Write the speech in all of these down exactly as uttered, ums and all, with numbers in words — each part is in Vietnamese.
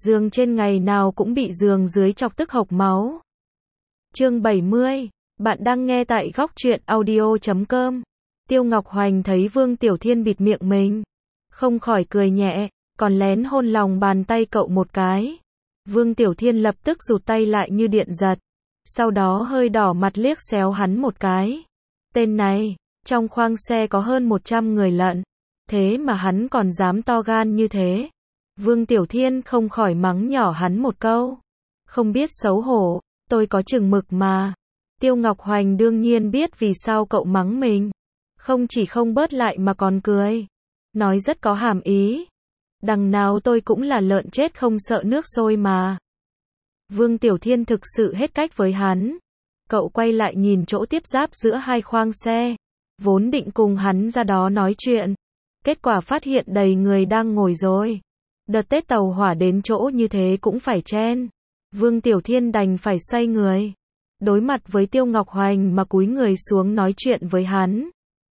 Giường trên ngày nào cũng bị giường dưới chọc tức hộc máu. Chương bảy mươi, bạn đang nghe tại góc truyện audio chấm com. Tiêu Ngọc Hoành thấy Vương Tiểu Thiên bịt miệng mình, không khỏi cười nhẹ, còn lén hôn lòng bàn tay cậu một cái. Vương Tiểu Thiên lập tức rụt tay lại như điện giật, sau đó hơi đỏ mặt liếc xéo hắn một cái. Tên này, trong khoang xe có hơn một trăm người lận, thế mà hắn còn dám to gan như thế. Vương Tiểu Thiên không khỏi mắng nhỏ hắn một câu. Không biết xấu hổ, tôi có chừng mực mà. Tiêu Ngọc Hoành đương nhiên biết vì sao cậu mắng mình. Không chỉ không bớt lại mà còn cười. Nói rất có hàm ý. Đằng nào tôi cũng là lợn chết không sợ nước sôi mà. Vương Tiểu Thiên thực sự hết cách với hắn. Cậu quay lại nhìn chỗ tiếp giáp giữa hai khoang xe. Vốn định cùng hắn ra đó nói chuyện. Kết quả phát hiện đầy người đang ngồi rồi. Đợt Tết tàu hỏa đến chỗ như thế cũng phải chen. Vương Tiểu Thiên đành phải xoay người. Đối mặt với Tiêu Ngọc Hoành mà cúi người xuống nói chuyện với hắn.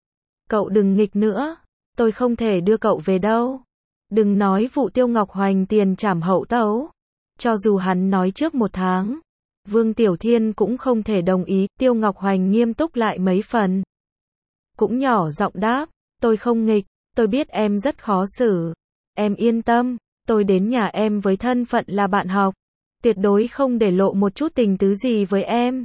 Cậu đừng nghịch nữa. Tôi không thể đưa cậu về đâu. Đừng nói vụ Tiêu Ngọc Hoành tiền trảm hậu tấu. Cho dù hắn nói trước một tháng, Vương Tiểu Thiên cũng không thể đồng ý. Tiêu Ngọc Hoành nghiêm túc lại mấy phần. Cũng nhỏ giọng đáp. Tôi không nghịch. Tôi biết em rất khó xử. Em yên tâm. Tôi đến nhà em với thân phận là bạn học. Tuyệt đối không để lộ một chút tình tứ gì với em.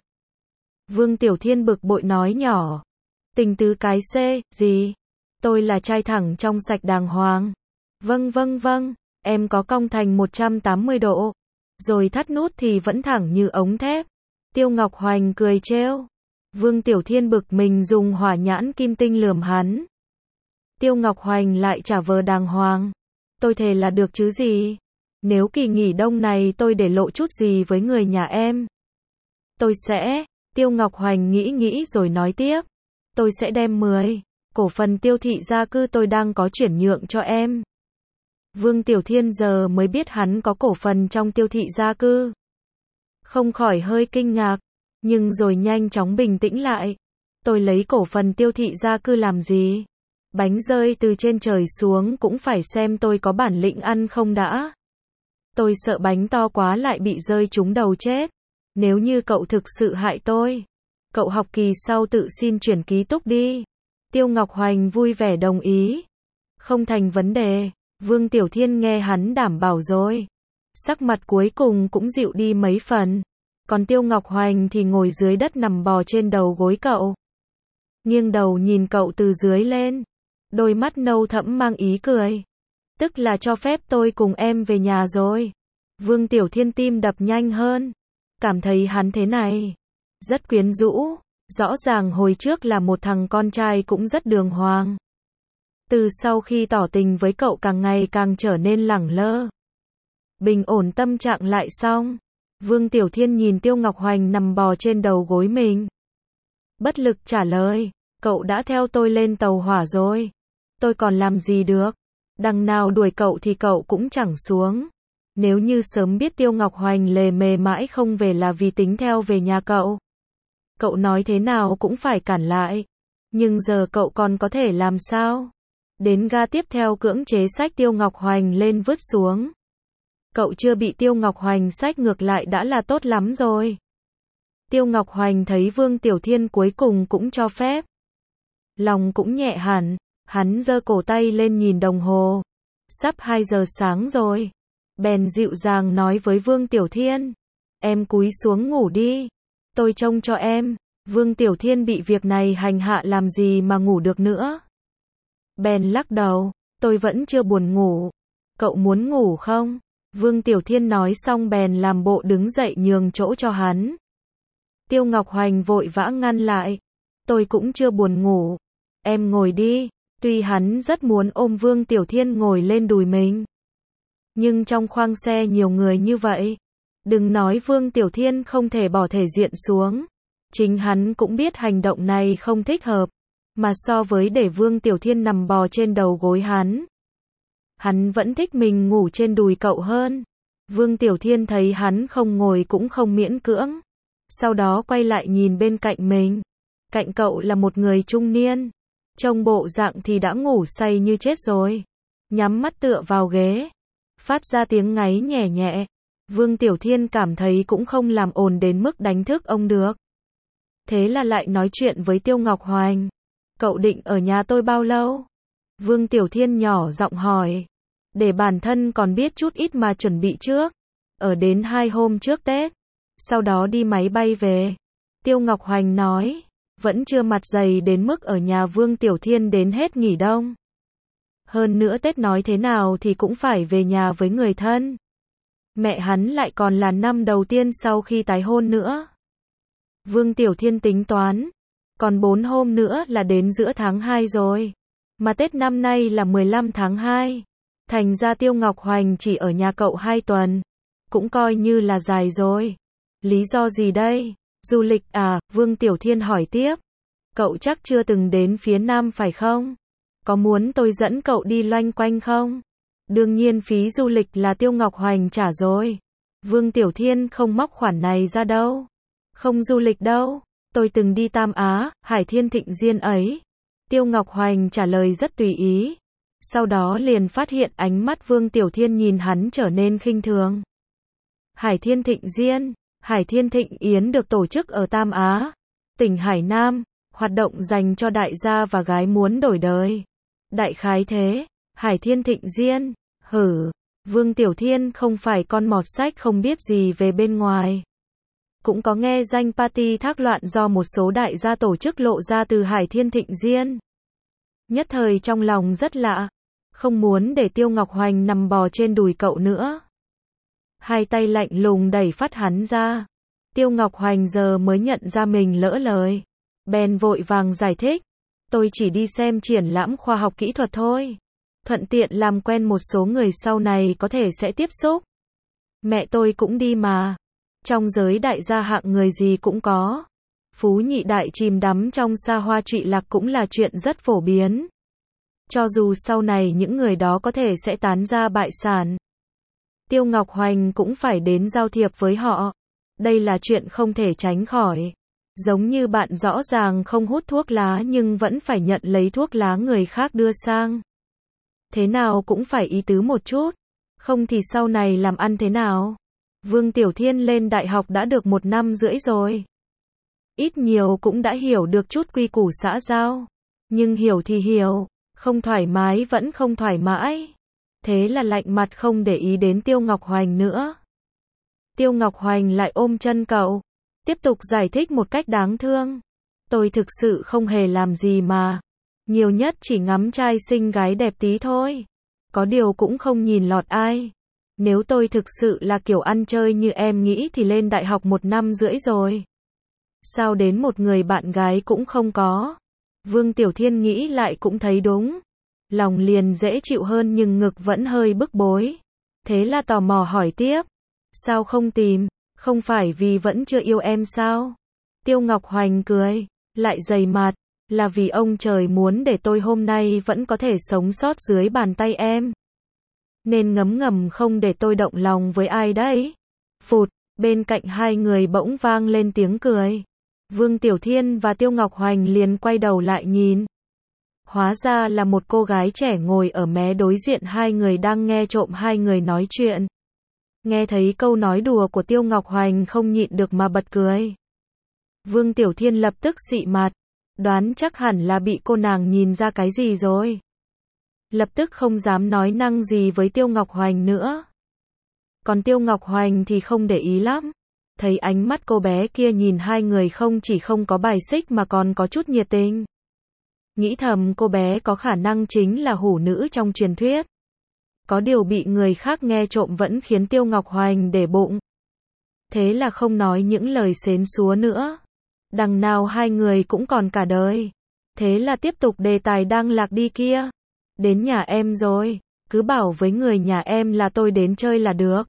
Vương Tiểu Thiên bực bội nói nhỏ. Tình tứ cái C, gì? Tôi là trai thẳng trong sạch đàng hoàng. Vâng vâng vâng, em có cong thành một trăm tám mươi độ. Rồi thắt nút thì vẫn thẳng như ống thép. Tiêu Ngọc Hoành cười trêu. Vương Tiểu Thiên bực mình dùng hỏa nhãn kim tinh lườm hắn. Tiêu Ngọc Hoành lại trả vờ đàng hoàng. Tôi thề là được chứ gì. Nếu kỳ nghỉ đông này tôi để lộ chút gì với người nhà em. Tôi sẽ, Tiêu Ngọc Hoành nghĩ nghĩ rồi nói tiếp. Tôi sẽ đem mười cổ phần Tiêu thị gia cư tôi đang có chuyển nhượng cho em. Vương Tiểu Thiên giờ mới biết hắn có cổ phần trong Tiêu thị gia cư. Không khỏi hơi kinh ngạc, nhưng rồi nhanh chóng bình tĩnh lại. Tôi lấy cổ phần Tiêu thị gia cư làm gì? Bánh rơi từ trên trời xuống cũng phải xem tôi có bản lĩnh ăn không đã. Tôi sợ bánh to quá lại bị rơi trúng đầu chết. Nếu như cậu thực sự hại tôi, cậu học kỳ sau tự xin chuyển ký túc đi. Tiêu Ngọc Hoành vui vẻ đồng ý. Không thành vấn đề. Vương Tiểu Thiên nghe hắn đảm bảo rồi. Sắc mặt cuối cùng cũng dịu đi mấy phần. Còn Tiêu Ngọc Hoành thì ngồi dưới đất nằm bò trên đầu gối cậu. Nghiêng đầu nhìn cậu từ dưới lên. Đôi mắt nâu thẫm mang ý cười. Tức là cho phép tôi cùng em về nhà rồi. Vương Tiểu Thiên tim đập nhanh hơn. Cảm thấy hắn thế này rất quyến rũ. Rõ ràng hồi trước là một thằng con trai cũng rất đường hoàng. Từ sau khi tỏ tình với cậu càng ngày càng trở nên lẳng lơ. Bình ổn tâm trạng lại xong. Vương Tiểu Thiên nhìn Tiêu Ngọc Hoành nằm bò trên đầu gối mình. Bất lực trả lời. Cậu đã theo tôi lên tàu hỏa rồi. Tôi còn làm gì được. Đằng nào đuổi cậu thì cậu cũng chẳng xuống. Nếu như sớm biết Tiêu Ngọc Hoành lề mề mãi không về là vì tính theo về nhà cậu. Cậu nói thế nào cũng phải cản lại. Nhưng giờ cậu còn có thể làm sao? Đến ga tiếp theo cưỡng chế xách Tiêu Ngọc Hoành lên vứt xuống. Cậu chưa bị Tiêu Ngọc Hoành xách ngược lại đã là tốt lắm rồi. Tiêu Ngọc Hoành thấy Vương Tiểu Thiên cuối cùng cũng cho phép. Lòng cũng nhẹ hẳn. Hắn giơ cổ tay lên nhìn đồng hồ. Sắp hai giờ sáng rồi. Bèn dịu dàng nói với Vương Tiểu Thiên. Em cúi xuống ngủ đi. Tôi trông cho em. Vương Tiểu Thiên bị việc này hành hạ làm gì mà ngủ được nữa. Bèn lắc đầu. Tôi vẫn chưa buồn ngủ. Cậu muốn ngủ không? Vương Tiểu Thiên nói xong bèn làm bộ đứng dậy nhường chỗ cho hắn. Tiêu Ngọc Hoành vội vã ngăn lại. Tôi cũng chưa buồn ngủ. Em ngồi đi. Tuy hắn rất muốn ôm Vương Tiểu Thiên ngồi lên đùi mình. Nhưng trong khoang xe nhiều người như vậy. Đừng nói Vương Tiểu Thiên không thể bỏ thể diện xuống. Chính hắn cũng biết hành động này không thích hợp. Mà so với để Vương Tiểu Thiên nằm bò trên đầu gối hắn. Hắn vẫn thích mình ngủ trên đùi cậu hơn. Vương Tiểu Thiên thấy hắn không ngồi cũng không miễn cưỡng. Sau đó quay lại nhìn bên cạnh mình. Cạnh cậu là một người trung niên. Trông bộ dạng thì đã ngủ say như chết rồi. Nhắm mắt tựa vào ghế. phát ra tiếng ngáy nhẹ nhẹ. Vương Tiểu Thiên cảm thấy cũng không làm ồn đến mức đánh thức ông được. Thế là lại nói chuyện với Tiêu Ngọc Hoành. Cậu định ở nhà tôi bao lâu? Vương Tiểu Thiên nhỏ giọng hỏi. Để bản thân còn biết chút ít mà chuẩn bị trước. Ở đến hai hôm trước Tết. Sau đó đi máy bay về. Tiêu Ngọc Hoành nói. Vẫn chưa mặt dày đến mức ở nhà Vương Tiểu Thiên đến hết nghỉ đông. Hơn nữa Tết nói thế nào thì cũng phải về nhà với người thân. Mẹ hắn lại còn là năm đầu tiên sau khi tái hôn nữa. Vương Tiểu Thiên tính toán. Còn bốn hôm nữa là đến giữa tháng hai rồi. Mà Tết năm nay là mười lăm tháng hai. Thành ra Tiêu Ngọc Hoành chỉ ở nhà cậu hai tuần. Cũng coi như là dài rồi. Lý do gì đây? Du lịch à? Vương Tiểu Thiên hỏi tiếp. Cậu chắc chưa từng đến phía Nam phải không? Có muốn tôi dẫn cậu đi loanh quanh không? Đương nhiên phí du lịch là Tiêu Ngọc Hoành trả rồi. Vương Tiểu Thiên không móc khoản này ra đâu. Không du lịch đâu. Tôi từng đi Tam Á, Hải Thiên Thịnh Diên ấy. Tiêu Ngọc Hoành trả lời rất tùy ý. Sau đó liền phát hiện ánh mắt Vương Tiểu Thiên nhìn hắn trở nên khinh thường. Hải Thiên Thịnh Diên, Hải Thiên Thịnh Yến được tổ chức ở Tam Á, tỉnh Hải Nam, hoạt động dành cho đại gia và gái muốn đổi đời. Đại khái thế, Hải Thiên Thịnh Diên, hử, Vương Tiểu Thiên không phải con mọt sách không biết gì về bên ngoài. Cũng có nghe danh party thác loạn do một số đại gia tổ chức lộ ra từ Hải Thiên Thịnh Diên. Nhất thời trong lòng rất lạ, không muốn để Tiêu Ngọc Hoành nằm bò trên đùi cậu nữa. Hai tay lạnh lùng đẩy phát hắn ra. Tiêu Ngọc Hoành giờ mới nhận ra mình lỡ lời. Bèn vội vàng giải thích. Tôi chỉ đi xem triển lãm khoa học kỹ thuật thôi. Thuận tiện làm quen một số người sau này có thể sẽ tiếp xúc. Mẹ tôi cũng đi mà. Trong giới đại gia hạng người gì cũng có. Phú nhị đại chìm đắm trong xa hoa trụy lạc cũng là chuyện rất phổ biến. Cho dù sau này những người đó có thể sẽ tán ra bại sản. Tiêu Ngọc Hoành cũng phải đến giao thiệp với họ. Đây là chuyện không thể tránh khỏi. Giống như bạn rõ ràng không hút thuốc lá nhưng vẫn phải nhận lấy thuốc lá người khác đưa sang. Thế nào cũng phải ý tứ một chút. Không thì sau này làm ăn thế nào? Vương Tiểu Thiên lên đại học đã được một năm rưỡi rồi. Ít nhiều cũng đã hiểu được chút quy củ xã giao. Nhưng hiểu thì hiểu, không thoải mái vẫn không thoải mái. Thế là lạnh mặt không để ý đến Tiêu Ngọc Hoành nữa. Tiêu Ngọc Hoành lại ôm chân cậu. Tiếp tục giải thích một cách đáng thương. Tôi thực sự không hề làm gì mà. Nhiều nhất chỉ ngắm trai xinh gái đẹp tí thôi. Có điều cũng không nhìn lọt ai. Nếu tôi thực sự là kiểu ăn chơi như em nghĩ thì lên đại học một năm rưỡi rồi. Sao đến một người bạn gái cũng không có. Vương Tiểu Thiên nghĩ lại cũng thấy đúng. Lòng liền dễ chịu hơn nhưng ngực vẫn hơi bức bối. Thế là tò mò hỏi tiếp. Sao không tìm? Không phải vì vẫn chưa yêu em sao? Tiêu Ngọc Hoành cười, lại dày mặt. Là vì ông trời muốn để tôi hôm nay vẫn có thể sống sót dưới bàn tay em. Nên ngấm ngầm không để tôi động lòng với ai đấy. Phụt, bên cạnh hai người bỗng vang lên tiếng cười. Vương Tiểu Thiên và Tiêu Ngọc Hoành liền quay đầu lại nhìn. Hóa ra là một cô gái trẻ ngồi ở mé đối diện hai người đang nghe trộm hai người nói chuyện. Nghe thấy câu nói đùa của Tiêu Ngọc Hoành không nhịn được mà bật cười. Vương Tiểu Thiên lập tức xị mặt. Đoán chắc hẳn là bị cô nàng nhìn ra cái gì rồi. Lập tức không dám nói năng gì với Tiêu Ngọc Hoành nữa. Còn Tiêu Ngọc Hoành thì không để ý lắm. Thấy ánh mắt cô bé kia nhìn hai người không chỉ không có bài xích mà còn có chút nhiệt tình. Nghĩ thầm cô bé có khả năng chính là hủ nữ trong truyền thuyết. Có điều bị người khác nghe trộm vẫn khiến Tiêu Ngọc Hoành để bụng. Thế là không nói những lời xến xúa nữa. Đằng nào hai người cũng còn cả đời. Thế là tiếp tục đề tài đang lạc đi kia. Đến nhà em rồi, cứ bảo với người nhà em là tôi đến chơi là được.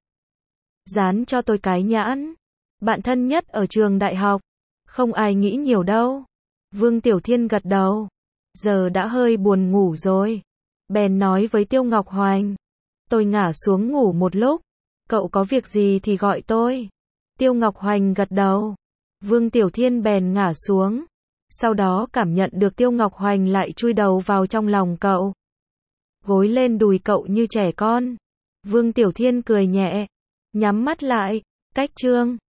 Dán cho tôi cái nhãn. Bạn thân nhất ở trường đại học. Không ai nghĩ nhiều đâu. Vương Tiểu Thiên gật đầu. Giờ đã hơi buồn ngủ rồi. Bèn nói với Tiêu Ngọc Hoành. Tôi ngả xuống ngủ một lúc. Cậu có việc gì thì gọi tôi. Tiêu Ngọc Hoành gật đầu. Vương Tiểu Thiên bèn ngả xuống. Sau đó cảm nhận được Tiêu Ngọc Hoành lại chui đầu vào trong lòng cậu. Gối lên đùi cậu như trẻ con. Vương Tiểu Thiên cười nhẹ, nhắm mắt lại, cách chương